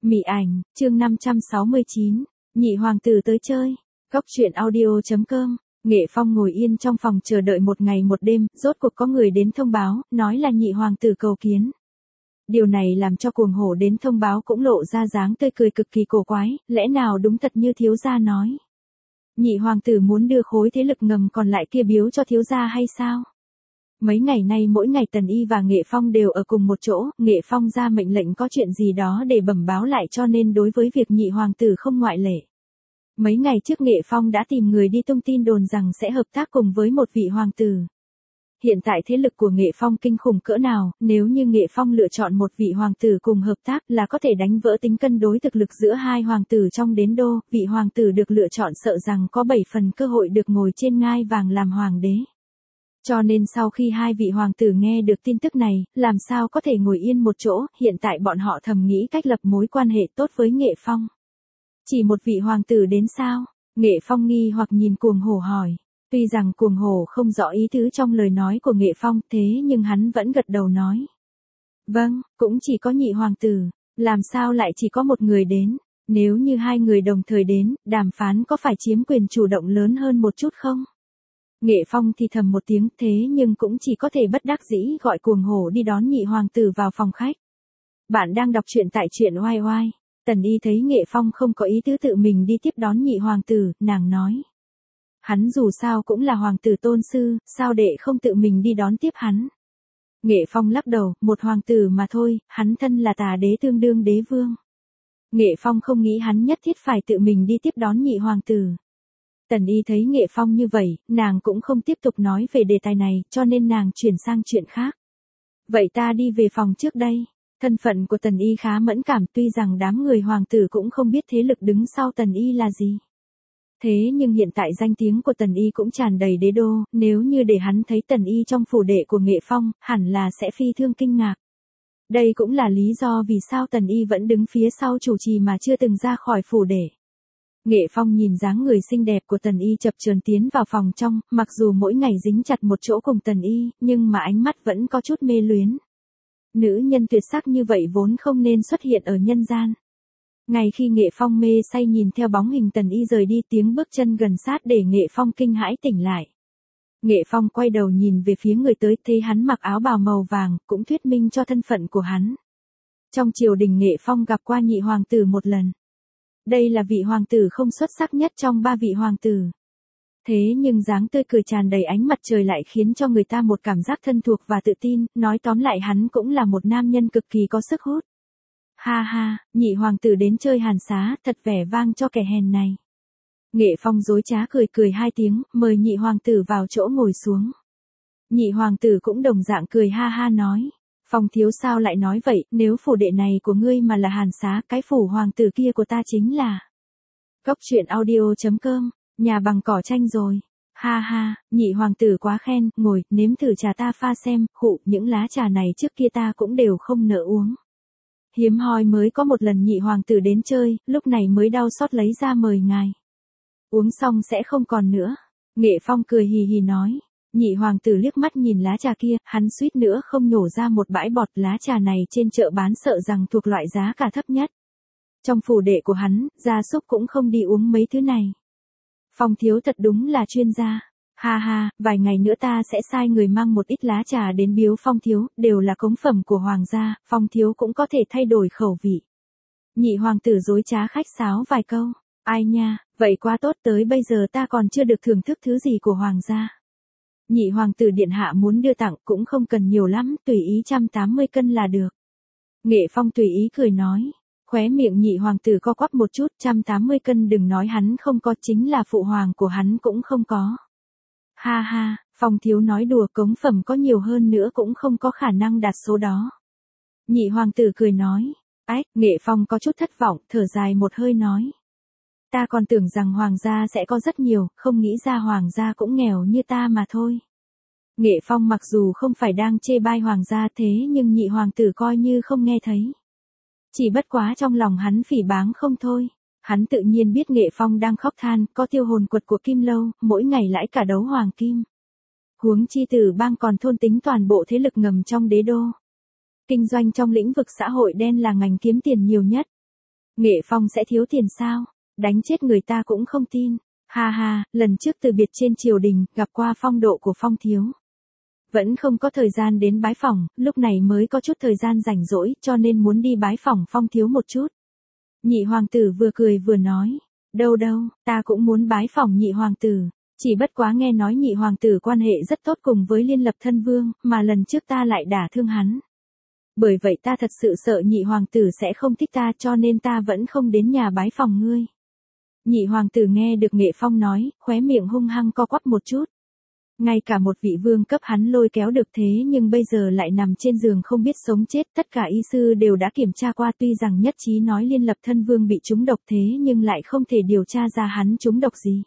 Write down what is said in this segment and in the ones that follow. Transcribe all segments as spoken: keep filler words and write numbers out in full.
Mị ảnh, chương năm trăm sáu mươi chín, nhị hoàng tử tới chơi. Góc truyện audio chấm com. Nghệ Phong ngồi yên trong phòng chờ đợi một ngày một đêm, rốt cuộc có người đến thông báo, nói là nhị hoàng tử cầu kiến. Điều này làm cho cuồng hổ đến thông báo cũng lộ ra dáng tươi cười cực kỳ cổ quái, lẽ nào đúng thật như thiếu gia nói. Nhị hoàng tử muốn đưa khối thế lực ngầm còn lại kia biếu cho thiếu gia hay sao? Mấy ngày nay mỗi ngày Tần Y và Nghệ Phong đều ở cùng một chỗ, Nghệ Phong ra mệnh lệnh có chuyện gì đó để bẩm báo lại cho nên đối với việc nhị hoàng tử không ngoại lệ. Mấy ngày trước Nghệ Phong đã tìm người đi tung tin đồn rằng sẽ hợp tác cùng với một vị hoàng tử. Hiện tại thế lực của Nghệ Phong kinh khủng cỡ nào, nếu như Nghệ Phong lựa chọn một vị hoàng tử cùng hợp tác là có thể đánh vỡ tính cân đối thực lực giữa hai hoàng tử trong đế đô, vị hoàng tử được lựa chọn sợ rằng có bảy phần cơ hội được ngồi trên ngai vàng làm hoàng đế. Cho nên sau khi hai vị hoàng tử nghe được tin tức này, làm sao có thể ngồi yên một chỗ, hiện tại bọn họ thầm nghĩ cách lập mối quan hệ tốt với Nghệ Phong. Chỉ một vị hoàng tử đến sao? Nghệ Phong nghi hoặc nhìn cuồng hổ hỏi. Tuy rằng cuồng hổ không rõ ý tứ trong lời nói của Nghệ Phong thế nhưng hắn vẫn gật đầu nói. Vâng, cũng chỉ có nhị hoàng tử, làm sao lại chỉ có một người đến? Nếu như hai người đồng thời đến, đàm phán có phải chiếm quyền chủ động lớn hơn một chút không? Nghệ Phong thì thầm một tiếng thế nhưng cũng chỉ có thể bất đắc dĩ gọi cuồng hổ đi đón nhị hoàng tử vào phòng khách. Bạn đang đọc truyện tại truyện oai oai. Tần Y thấy Nghệ Phong không có ý tứ tự mình đi tiếp đón nhị hoàng tử, nàng nói. Hắn dù sao cũng là hoàng tử tôn sư, sao đệ không tự mình đi đón tiếp hắn. Nghệ Phong lắc đầu, một hoàng tử mà thôi, hắn thân là tà đế tương đương đế vương. Nghệ Phong không nghĩ hắn nhất thiết phải tự mình đi tiếp đón nhị hoàng tử. Tần Y thấy Nghệ Phong như vậy, nàng cũng không tiếp tục nói về đề tài này, cho nên nàng chuyển sang chuyện khác. Vậy ta đi về phòng trước đây. Thân phận của Tần Y khá mẫn cảm tuy rằng đám người hoàng tử cũng không biết thế lực đứng sau Tần Y là gì. Thế nhưng hiện tại danh tiếng của Tần Y cũng tràn đầy đế đô, nếu như để hắn thấy Tần Y trong phủ đệ của Nghệ Phong, hẳn là sẽ phi thương kinh ngạc. Đây cũng là lý do vì sao Tần Y vẫn đứng phía sau chủ trì mà chưa từng ra khỏi phủ đệ. Nghệ Phong nhìn dáng người xinh đẹp của Tần Y chập chờn tiến vào phòng trong, mặc dù mỗi ngày dính chặt một chỗ cùng Tần Y, nhưng mà ánh mắt vẫn có chút mê luyến. Nữ nhân tuyệt sắc như vậy vốn không nên xuất hiện ở nhân gian. Ngay khi Nghệ Phong mê say nhìn theo bóng hình Tần Y rời đi tiếng bước chân gần sát để Nghệ Phong kinh hãi tỉnh lại. Nghệ Phong quay đầu nhìn về phía người tới thấy hắn mặc áo bào màu vàng, cũng thuyết minh cho thân phận của hắn. Trong triều đình Nghệ Phong gặp qua nhị hoàng tử một lần. Đây là vị hoàng tử không xuất sắc nhất trong ba vị hoàng tử. Thế nhưng dáng tươi cười tràn đầy ánh mặt trời lại khiến cho người ta một cảm giác thân thuộc và tự tin, nói tóm lại hắn cũng là một nam nhân cực kỳ có sức hút. Ha ha, nhị hoàng tử đến chơi hàn xá, thật vẻ vang cho kẻ hèn này. Nghệ Phong dối trá cười cười hai tiếng, mời nhị hoàng tử vào chỗ ngồi xuống. Nhị hoàng tử cũng đồng dạng cười ha ha nói. Phong thiếu sao lại nói vậy, nếu phủ đệ này của ngươi mà là hàn xá, cái phủ hoàng tử kia của ta chính là. Góc truyện audio chấm com, nhà bằng cỏ tranh rồi. Ha ha, nhị hoàng tử quá khen, ngồi, nếm thử trà ta pha xem, khụ, những lá trà này trước kia ta cũng đều không nỡ uống. Hiếm hoi mới có một lần nhị hoàng tử đến chơi, lúc này mới đau xót lấy ra mời ngài. Uống xong sẽ không còn nữa. Nghệ Phong cười hì hì nói. Nhị hoàng tử liếc mắt nhìn lá trà kia, hắn suýt nữa không nhổ ra một bãi bọt. Lá trà này trên chợ bán sợ rằng thuộc loại giá cả thấp nhất. Trong phủ đệ của hắn, gia súc cũng không đi uống mấy thứ này. Phong thiếu thật đúng là chuyên gia. Ha ha, vài ngày nữa ta sẽ sai người mang một ít lá trà đến biếu Phong thiếu, đều là cống phẩm của hoàng gia, Phong thiếu cũng có thể thay đổi khẩu vị. Nhị hoàng tử dối trá khách sáo vài câu. Ai nha, vậy quá tốt, tới bây giờ ta còn chưa được thưởng thức thứ gì của hoàng gia. Nhị hoàng tử điện hạ muốn đưa tặng cũng không cần nhiều lắm, tùy ý một trăm tám mươi cân là được. Nghệ Phong tùy ý cười nói. Khóe miệng nhị hoàng tử co quắp một chút, một trăm tám mươi cân đừng nói hắn không có, chính là phụ hoàng của hắn cũng không có. Ha ha, Phong thiếu nói đùa, cống phẩm có nhiều hơn nữa cũng không có khả năng đạt số đó. Nhị hoàng tử cười nói. Ách, Nghệ Phong có chút thất vọng, thở dài một hơi nói. Ta còn tưởng rằng hoàng gia sẽ có rất nhiều, không nghĩ ra hoàng gia cũng nghèo như ta mà thôi. Nghệ Phong mặc dù không phải đang chê bai hoàng gia thế nhưng nhị hoàng tử coi như không nghe thấy. Chỉ bất quá trong lòng hắn phỉ báng không thôi. Hắn tự nhiên biết Nghệ Phong đang khóc than, có tiêu hồn quật của Kim Lâu, mỗi ngày lãi cả đấu hoàng kim. Huống chi Tử Bang còn thôn tính toàn bộ thế lực ngầm trong đế đô. Kinh doanh trong lĩnh vực xã hội đen là ngành kiếm tiền nhiều nhất. Nghệ Phong sẽ thiếu tiền sao? Đánh chết người ta cũng không tin. Ha ha, lần trước từ biệt trên triều đình, gặp qua phong độ của Phong thiếu. Vẫn không có thời gian đến bái phỏng, lúc này mới có chút thời gian rảnh rỗi, cho nên muốn đi bái phỏng Phong thiếu một chút. Nhị hoàng tử vừa cười vừa nói, đâu đâu, ta cũng muốn bái phỏng nhị hoàng tử. Chỉ bất quá nghe nói nhị hoàng tử quan hệ rất tốt cùng với Liên Lập Thân Vương, mà lần trước ta lại đả thương hắn. Bởi vậy ta thật sự sợ nhị hoàng tử sẽ không thích ta, cho nên ta vẫn không đến nhà bái phỏng ngươi. Nhị hoàng tử nghe được Nghệ Phong nói, khóe miệng hung hăng co quắp một chút. Ngay cả một vị vương cấp hắn lôi kéo được thế nhưng bây giờ lại nằm trên giường không biết sống chết, tất cả y sư đều đã kiểm tra qua, tuy rằng nhất trí nói Liên Lập Thân Vương bị trúng độc thế nhưng lại không thể điều tra ra hắn trúng độc gì.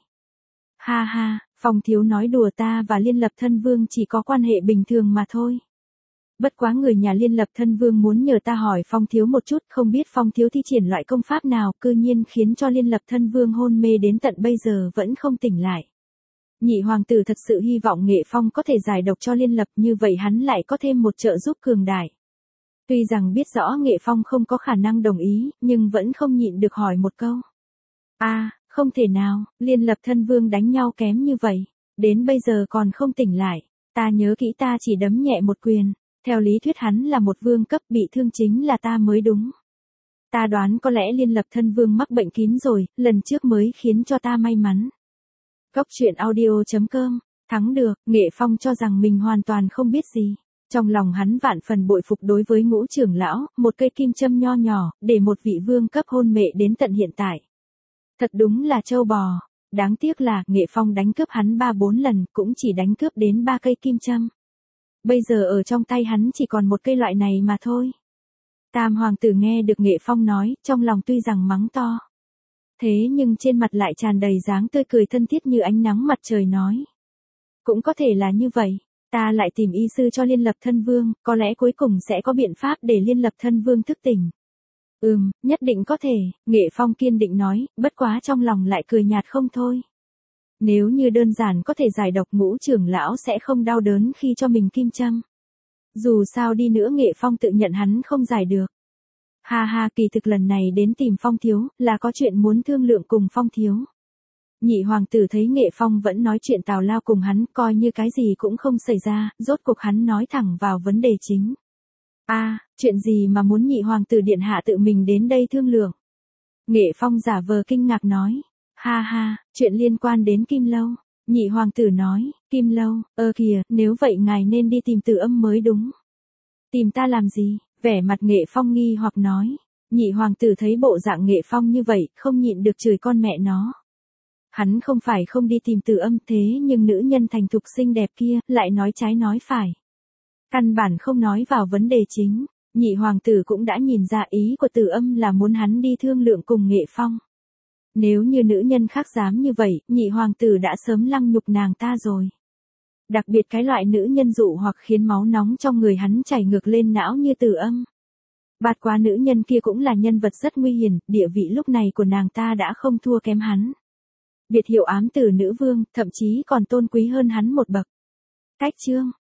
Ha ha, Phong thiếu nói đùa, ta và Liên Lập Thân Vương chỉ có quan hệ bình thường mà thôi. Bất quá người nhà Liên Lập Thân Vương muốn nhờ ta hỏi Phong thiếu một chút, không biết Phong thiếu thi triển loại công pháp nào, cư nhiên khiến cho Liên Lập Thân Vương hôn mê đến tận bây giờ vẫn không tỉnh lại. Nhị hoàng tử thật sự hy vọng Nghệ Phong có thể giải độc cho Liên Lập, như vậy hắn lại có thêm một trợ giúp cường đại. Tuy rằng biết rõ Nghệ Phong không có khả năng đồng ý, nhưng vẫn không nhịn được hỏi một câu. A, à, không thể nào, Liên Lập Thân Vương đánh nhau kém như vậy, đến bây giờ còn không tỉnh lại. Ta nhớ kỹ ta chỉ đấm nhẹ một quyền, theo lý thuyết hắn là một vương cấp, bị thương chính là ta mới đúng. Ta đoán có lẽ Liên Lập Thân Vương mắc bệnh kín rồi, lần trước mới khiến cho ta may mắn. Cốc truyện audio chấm com, thắng được, Nghệ Phong cho rằng mình hoàn toàn không biết gì. Trong lòng hắn vạn phần bội phục đối với Ngũ trưởng lão, một cây kim châm nho nhỏ, để một vị vương cấp hôn mệ đến tận hiện tại. Thật đúng là trâu bò, đáng tiếc là Nghệ Phong đánh cướp hắn ba bốn lần, cũng chỉ đánh cướp đến ba cây kim châm. Bây giờ ở trong tay hắn chỉ còn một cây loại này mà thôi. Tam hoàng tử nghe được Nghệ Phong nói, trong lòng tuy rằng mắng to. Thế nhưng trên mặt lại tràn đầy dáng tươi cười thân thiết như ánh nắng mặt trời, nói. Cũng có thể là như vậy, ta lại tìm y sư cho Liên Lập Thân Vương, có lẽ cuối cùng sẽ có biện pháp để Liên Lập Thân Vương thức tỉnh. Ừm, nhất định có thể, Nghệ Phong kiên định nói, bất quá trong lòng lại cười nhạt không thôi. Nếu như đơn giản có thể giải độc, Ngũ trưởng lão sẽ không đau đớn khi cho mình kim châm. Dù sao đi nữa Nghệ Phong tự nhận hắn không giải được. Ha ha, kỳ thực lần này đến tìm Phong thiếu, là có chuyện muốn thương lượng cùng Phong thiếu. Nhị hoàng tử thấy Nghệ Phong vẫn nói chuyện tào lao cùng hắn, coi như cái gì cũng không xảy ra, rốt cuộc hắn nói thẳng vào vấn đề chính. A, à, chuyện gì mà muốn nhị hoàng tử điện hạ tự mình đến đây thương lượng? Nghệ Phong giả vờ kinh ngạc nói. Ha ha, chuyện liên quan đến Kim Lâu. Nhị hoàng tử nói, Kim Lâu, ơ kìa, nếu vậy ngài nên đi tìm Từ Âm mới đúng. Tìm ta làm gì? Vẻ mặt Nghệ Phong nghi hoặc nói. Nhị hoàng tử thấy bộ dạng Nghệ Phong như vậy, không nhịn được chửi con mẹ nó. Hắn không phải không đi tìm Từ Âm, thế nhưng nữ nhân thành thục xinh đẹp kia, lại nói trái nói phải. Căn bản không nói vào vấn đề chính. Nhị hoàng tử cũng đã nhìn ra ý của Từ Âm là muốn hắn đi thương lượng cùng Nghệ Phong. Nếu như nữ nhân khác dám như vậy, nhị hoàng tử đã sớm lăng nhục nàng ta rồi. Đặc biệt cái loại nữ nhân dụ hoặc khiến máu nóng trong người hắn chảy ngược lên não như Từ Âm. Bạt quá nữ nhân kia cũng là nhân vật rất nguy hiểm, địa vị lúc này của nàng ta đã không thua kém hắn. Biệt hiệu ám tử nữ vương, thậm chí còn tôn quý hơn hắn một bậc. Cách chương